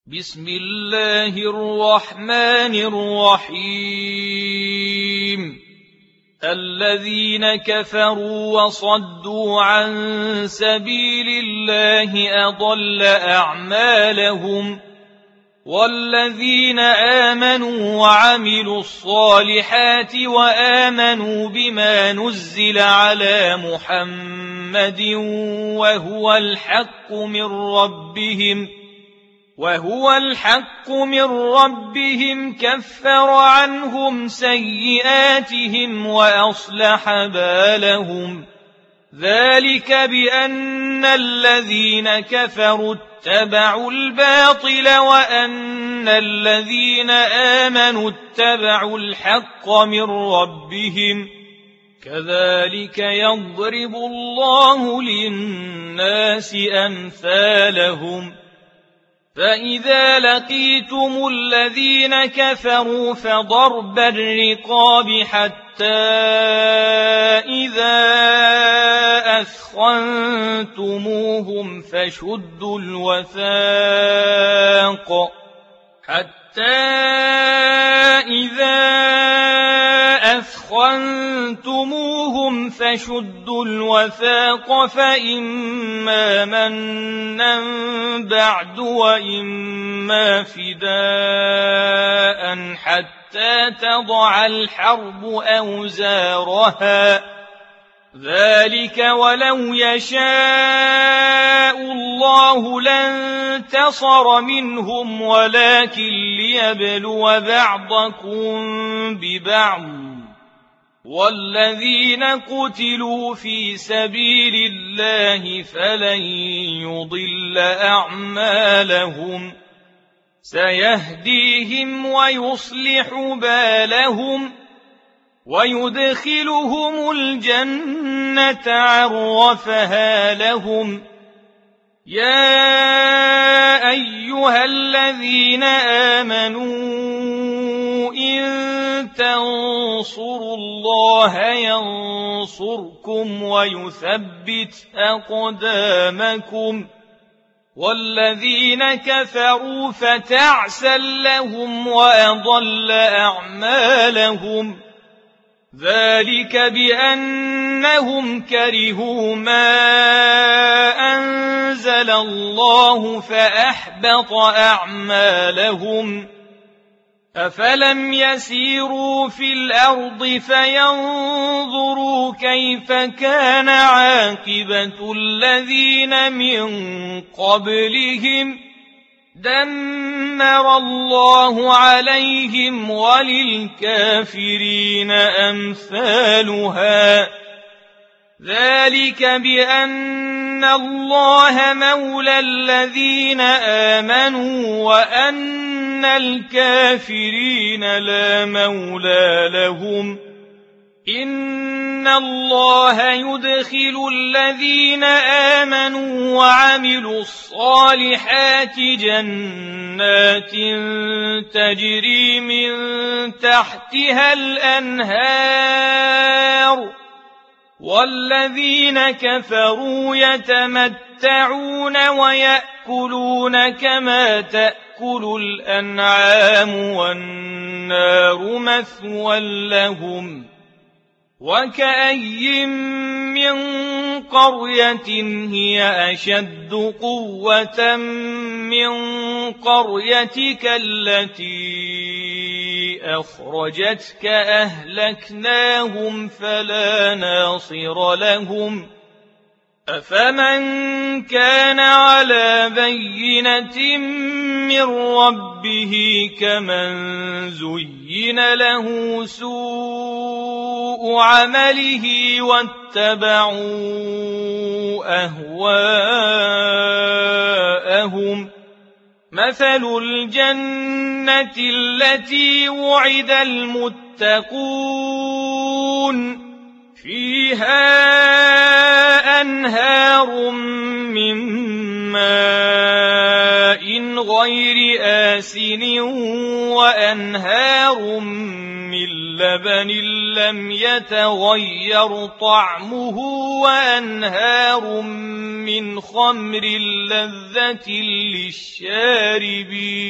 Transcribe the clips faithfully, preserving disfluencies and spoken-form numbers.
بسم الله الرحمن الرحيم الذين كفروا وصدوا عن سبيل الله أضل أعمالهم والذين آمنوا وعملوا الصالحات وآمنوا بما نزل على محمد وهو الحق من ربهم وهو الحق من ربهم كفر عنهم سيئاتهم وأصلح بالهم ذلك بأن الذين كفروا اتبعوا الباطل وأن الذين آمنوا اتبعوا الحق من ربهم كذلك يضرب الله للناس أمثالهم فإذا لقيتم الذين كفروا فضرب الرقاب حتى إذا أثخنتموهم فشدوا الوثاق حتى إذا أثخنتموهم فشدوا الوثاق فإما منا بعد وإما فداء حتى تضع الحرب أوزارها ذلك ولو يشاء الله لانتصر منهم ولكن ليبلو بعضكم ببعض والذين قتلوا في سبيل الله فلن يضل أعمالهم سيهديهم ويصلح بالهم ويدخلهم الجنة عرفها لهم يا أيها الذين آمنوا إن تنصروا الله ينصركم ويثبت أقدامكم والذين كفروا فتعسا لهم وأضل أعمالهم ذلك بأنهم كرهوا ما أنزل الله فأحبط أعمالهم أفلم يسيروا في الأرض فينظروا كيف كان عاقبة الذين من قبلهم دمر الله عليهم وللكافرين أمثالها ذلك بأن الله مولى الذين آمنوا وأن الكافرين لا مولى لهم إن الله يدخل الذين آمنوا وعملوا الصالحات جنات تجري من تحتها الأنهار والذين كفروا يتمتعون ويأكلون كما تأكل الأنعام والنار مثوى لهم وكأي من قرية هي أشد قوة من قريتك التي أخرجتك أهلكناهم فلا ناصر لهم أفمن كان على بينة من ربه كمن زين له سوء عمله واتبعوا أهواءهم مثل الجنة التي وعد المتقون فيها أنهار من ماء غير آسن وأنهار من لبن لم يتغير طعمه وأنهار من خمر لذة للشاربين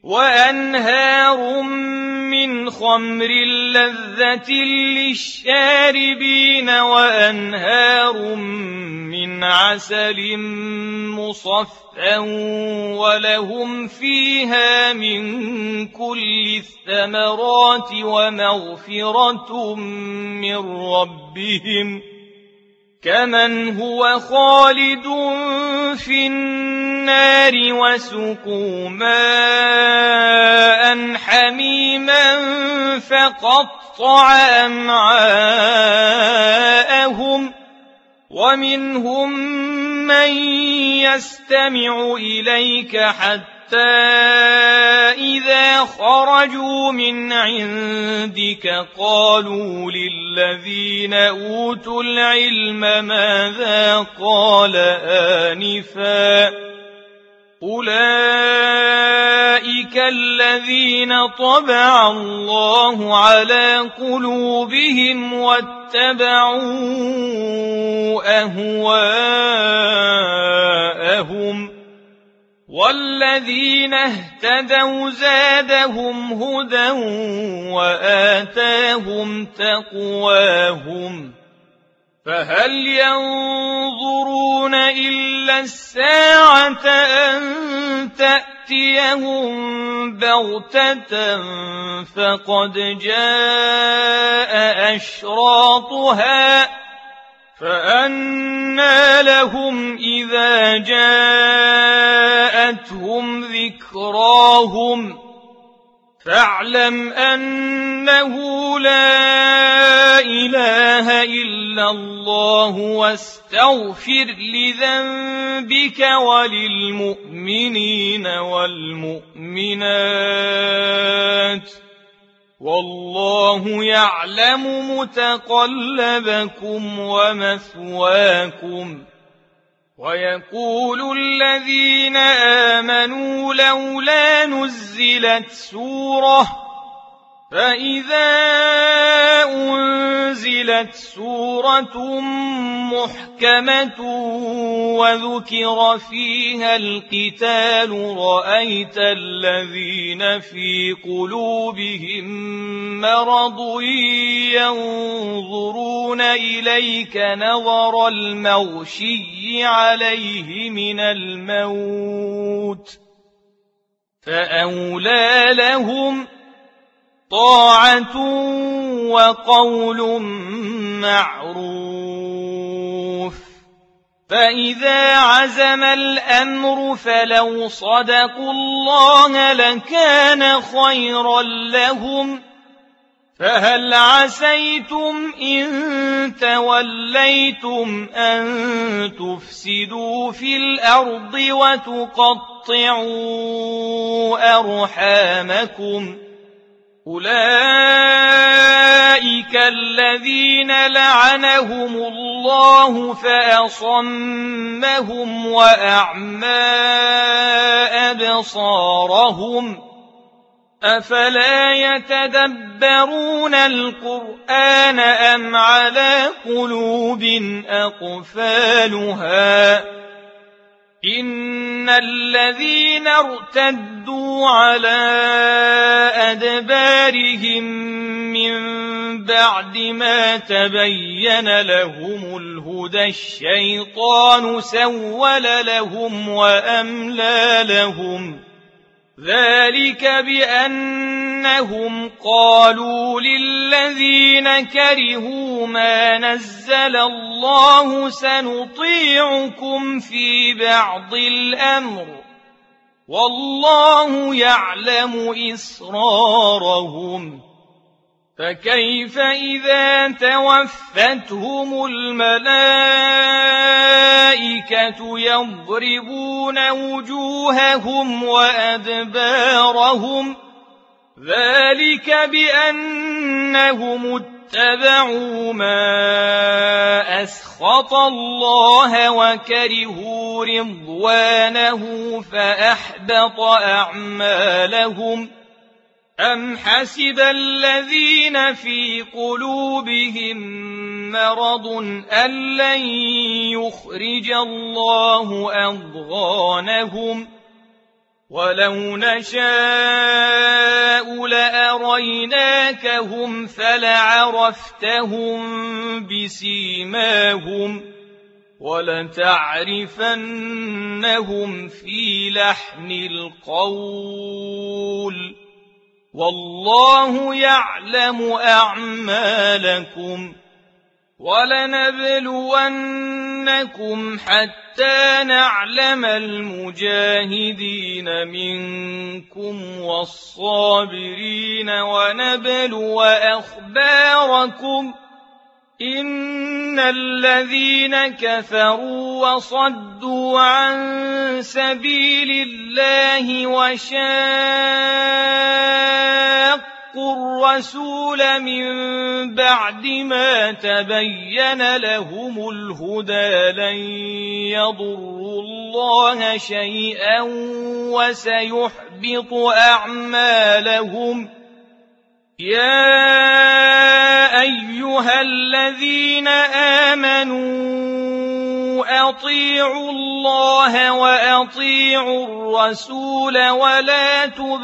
وأنهار من خمر لذة للشاربين وأنهار من عسل مصفى ولهم فيها من كل الثمرات ومغفرة من ربهم كمن هو خالد في النار وسقوا ماء حميما فقطع أمعاءهم ومنهم من يستمع إليك حتى إذا خرجوا من عندك قالوا للذين أوتوا العلم ماذا قال آنفا أولئك الذين طبع الله على قلوبهم واتبعوا أهواءهم والذين اهتدوا زادهم هدى وآتاهم تقواهم فهل ينظرون إلا الساعة أن تأتيهم بغتة فقد جاء أشراطها فأنى لهم إذا جاءتهم ذكراهم فاعلم أنه لا إله إلا الله واستغفر لذنبك وللمؤمنين والمؤمنات والله يعلم متقلبكم ومثواكم ويقول الذين آمنوا لولا نزلت سورة فإذا أنزلت سورة محكمة وذكر فيها القتال رأيت الذين في قلوبهم مرض ينظرون إليك نظر المغشي عليه من الموت فأولى لهم طاعة وقول معروف فإذا عزم الأمر فلو صدقوا الله لكان خيرا لهم فهل عسيتم إن توليتم أن تفسدوا في الأرض وتقطعوا أرحامكم أولئك الذين لعنهم الله فأصمهم وأعمى أبصارهم أفلا يتدبرون القرآن أم على قلوب أقفالها إن الذين ارتدوا على أدبارهم من بعد ما تبين لهم الهدى الشيطان سول لهم وأملى لهم ذلك بأنهم قالوا للذين كرهوا ما نزل الله سنطيعكم في بعض الأمر والله يعلم إسرارهم فكيف إذا توفتهم الملائكة يضربون وجوههم وأدبارهم ذلك بأنهم اتبعوا ما أسخط الله وكرهوا رضوانه فأحبط أعمالهم أم حسب الذين في قلوبهم مرض أن لن يخرج الله أضغانهم ولو نشاء لأريناكهم فلعرفتهم بسيماهم ولتعرفنهم في لحن القول والله يعلم أعمالكم ولنبلونكم حتى نعلم المجاهدين منكم والصابرين ونبلو أخباركم إن الذين كفروا وصدوا عن سبيل الله وشاقوا الرسول من بعد ما تبين لهم الهدى لن يضروا الله شيئا وسيحبط أعمالهم يا أيها الذين آمنوا أطيعوا الله وأطيعوا الرسول ولا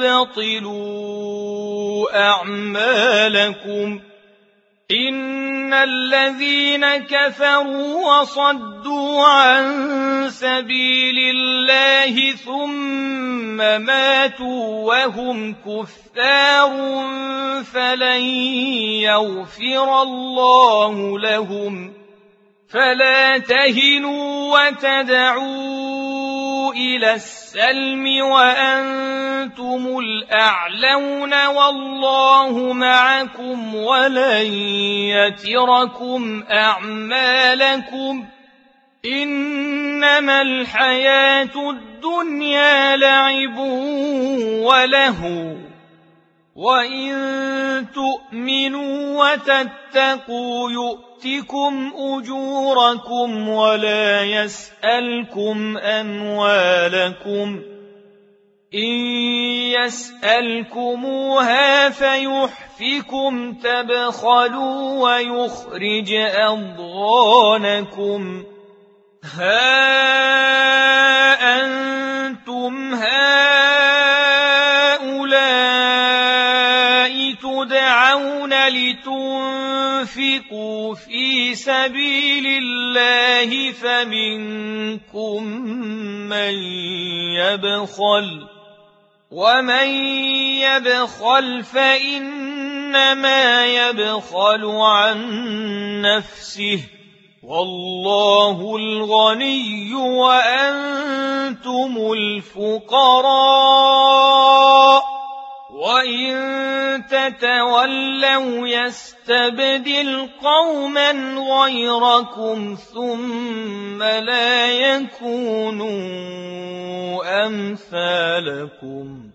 تبطلوا أعمالكم إن الذين كفروا وصدوا عن سبيل الله ثم ماتوا وهم كفار فلن يغفر الله لهم فلا تهنوا وتدعوا إلى السلم وأنتم الأعلون والله معكم ولن يتركم أعمالكم إنما الحياة الدنيا لعب ولهو وإن تؤمنوا وتتقوا يؤتكم أجوركم ولا يسألكم أموالكم إن يسألكموها فيحفكم تبخلوا ويخرج أضغانكم ها أنتم هؤلاء تدعون لتنفقوا في سبيل الله فمنكم من يبخل ومن يبخل فإنما يبخل عن نفسه والله الغني وأنتم الفقراء وإن تتولوا يستبدل قوما غيركم ثم لا يكونوا أمثالكم